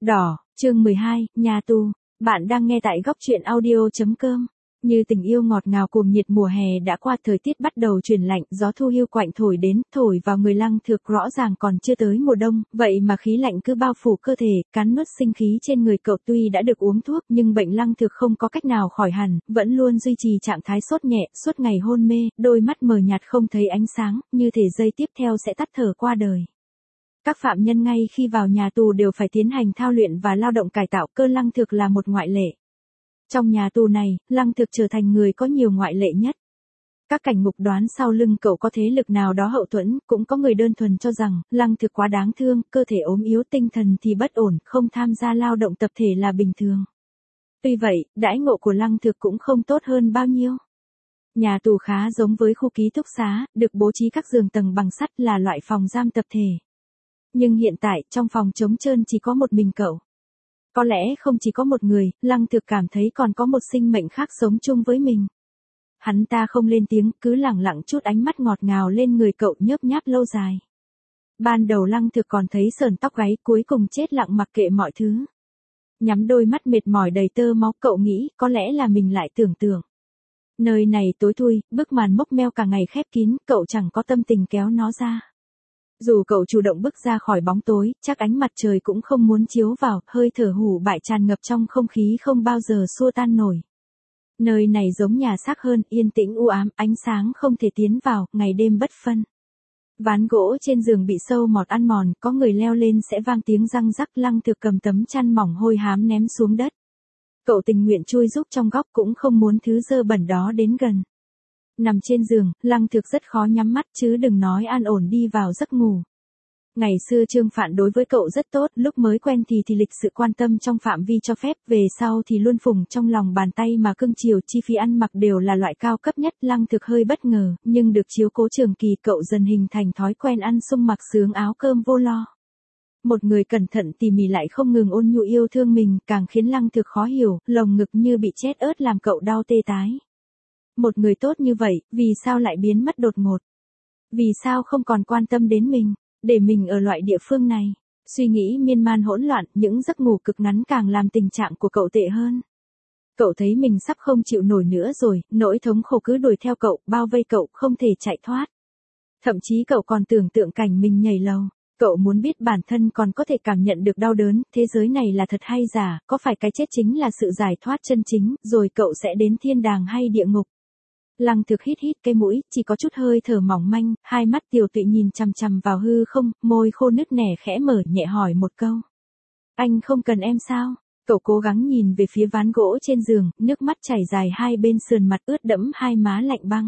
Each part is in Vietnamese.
Đỏ, chương 12, nhà tù. Bạn đang nghe tại góc truyện audio.com. Như tình yêu ngọt ngào cuồng nhiệt mùa hè đã qua, thời tiết bắt đầu chuyển lạnh, gió thu hiu quạnh thổi đến, thổi vào người Lăng Thược. Rõ ràng còn chưa tới mùa đông, vậy mà khí lạnh cứ bao phủ cơ thể, cắn nuốt sinh khí trên người cậu. Tuy đã được uống thuốc nhưng bệnh Lăng Thược không có cách nào khỏi hẳn, vẫn luôn duy trì trạng thái sốt nhẹ, suốt ngày hôn mê, đôi mắt mờ nhạt không thấy ánh sáng, như thể giây tiếp theo sẽ tắt thở qua đời. Các phạm nhân ngay khi vào nhà tù đều phải tiến hành thao luyện và lao động cải tạo, cơ Lăng Thược là một ngoại lệ. Trong nhà tù này, Lăng Thược trở thành người có nhiều ngoại lệ nhất. Các cảnh ngục đoán sau lưng cậu có thế lực nào đó hậu thuẫn, cũng có người đơn thuần cho rằng, Lăng Thược quá đáng thương, cơ thể ốm yếu, tinh thần thì bất ổn, không tham gia lao động tập thể là bình thường. Tuy vậy, đãi ngộ của Lăng Thược cũng không tốt hơn bao nhiêu. Nhà tù khá giống với khu ký túc xá, được bố trí các giường tầng bằng sắt, là loại phòng giam tập thể. Nhưng hiện tại, trong phòng trống trơn chỉ có một mình cậu. Có lẽ không chỉ có một người, Lăng Thược cảm thấy còn có một sinh mệnh khác sống chung với mình. Hắn ta không lên tiếng, cứ lẳng lặng chút ánh mắt ngọt ngào lên người cậu, nhớp nháp lâu dài. Ban đầu Lăng Thược còn thấy sờn tóc gáy, cuối cùng chết lặng mặc kệ mọi thứ. Nhắm đôi mắt mệt mỏi đầy tơ máu, cậu nghĩ có lẽ là mình lại tưởng tượng. Nơi này tối thui, bức màn mốc meo cả ngày khép kín, cậu chẳng có tâm tình kéo nó ra. Dù cậu chủ động bước ra khỏi bóng tối, chắc ánh mặt trời cũng không muốn chiếu vào, hơi thở hủ bại tràn ngập trong không khí không bao giờ xua tan nổi. Nơi này giống nhà xác hơn, yên tĩnh u ám, ánh sáng không thể tiến vào, ngày đêm bất phân. Ván gỗ trên giường bị sâu mọt ăn mòn, có người leo lên sẽ vang tiếng răng rắc. Lăng Thược cầm tấm chăn mỏng hôi hám ném xuống đất. Cậu tình nguyện chui rúc trong góc, cũng không muốn thứ dơ bẩn đó đến gần. Nằm trên giường, Lăng Thược rất khó nhắm mắt, chứ đừng nói an ổn đi vào giấc ngủ. Ngày xưa Trương Phạn đối với cậu rất tốt, lúc mới quen thì lịch sự quan tâm trong phạm vi cho phép, về sau thì luôn phụng trong lòng bàn tay mà cưng chiều, chi phí ăn mặc đều là loại cao cấp nhất. Lăng Thược hơi bất ngờ, nhưng được chiếu cố trường kỳ, cậu dần hình thành thói quen ăn sung mặc sướng, áo cơm vô lo. Một người cẩn thận tỉ mỉ lại không ngừng ôn nhu yêu thương mình, càng khiến Lăng Thược khó hiểu, lồng ngực như bị chết ớt làm cậu đau tê tái. Một người tốt như vậy, vì sao lại biến mất đột ngột? Vì sao không còn quan tâm đến mình, để mình ở loại địa phương này? Suy nghĩ miên man hỗn loạn, những giấc ngủ cực ngắn càng làm tình trạng của cậu tệ hơn. Cậu thấy mình sắp không chịu nổi nữa rồi, nỗi thống khổ cứ đuổi theo cậu, bao vây cậu, không thể chạy thoát. Thậm chí cậu còn tưởng tượng cảnh mình nhảy lầu. Cậu muốn biết bản thân còn có thể cảm nhận được đau đớn, thế giới này là thật hay giả, có phải cái chết chính là sự giải thoát chân chính, rồi cậu sẽ đến thiên đàng hay địa ngục. Lăng Thược hít hít cái mũi, chỉ có chút hơi thở mỏng manh, hai mắt tiều tụy nhìn chằm chằm vào hư không, môi khô nứt nẻ khẽ mở, nhẹ hỏi một câu. Anh không cần em sao? Cậu cố gắng nhìn về phía ván gỗ trên giường, nước mắt chảy dài hai bên sườn mặt, ướt đẫm hai má lạnh băng.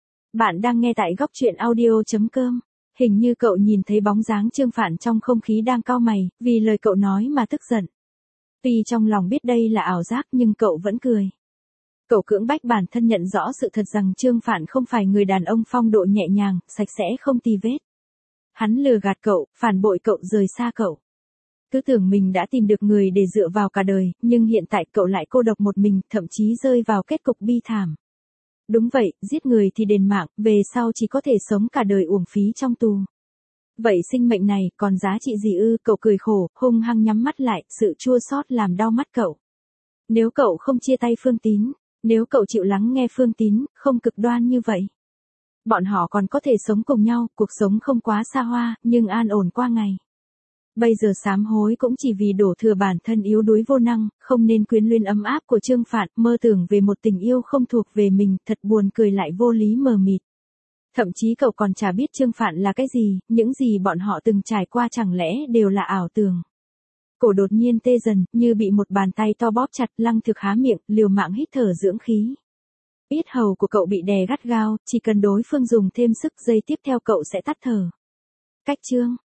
Bạn đang nghe tại góc truyện audio.com. Hình như cậu nhìn thấy bóng dáng Trương Phạn trong không khí đang cau mày, vì lời cậu nói mà tức giận. Tuy trong lòng biết đây là ảo giác nhưng cậu vẫn cười. Cậu cưỡng bách bản thân nhận rõ sự thật rằng Trương Phạn không phải người đàn ông phong độ nhẹ nhàng, sạch sẽ không tì vết. Hắn lừa gạt cậu, phản bội cậu, rời xa cậu. Cứ tưởng mình đã tìm được người để dựa vào cả đời, nhưng hiện tại cậu lại cô độc một mình, thậm chí rơi vào kết cục bi thảm. Đúng vậy, giết người thì đền mạng, về sau chỉ có thể sống cả đời uổng phí trong tù. Vậy sinh mệnh này còn giá trị gì ư? Cậu cười khổ, hung hăng nhắm mắt lại, sự chua xót làm đau mắt cậu. Nếu cậu không chia tay Phương Tín, nếu cậu chịu lắng nghe Phương Tín, không cực đoan như vậy, bọn họ còn có thể sống cùng nhau, cuộc sống không quá xa hoa, nhưng an ổn qua ngày. Bây giờ sám hối cũng chỉ vì đổ thừa bản thân yếu đuối vô năng, không nên quyến luyến ấm áp của Trương Phạn, mơ tưởng về một tình yêu không thuộc về mình, thật buồn cười lại vô lý mờ mịt. Thậm chí cậu còn chả biết Trương Phạn là cái gì, những gì bọn họ từng trải qua chẳng lẽ đều là ảo tưởng. Cổ đột nhiên tê dần, như bị một bàn tay to bóp chặt. Lăng Thược há miệng, liều mạng hít thở dưỡng khí. Yết hầu của cậu bị đè gắt gao, chỉ cần đối phương dùng thêm sức, giây tiếp theo cậu sẽ tắt thở. Cách chương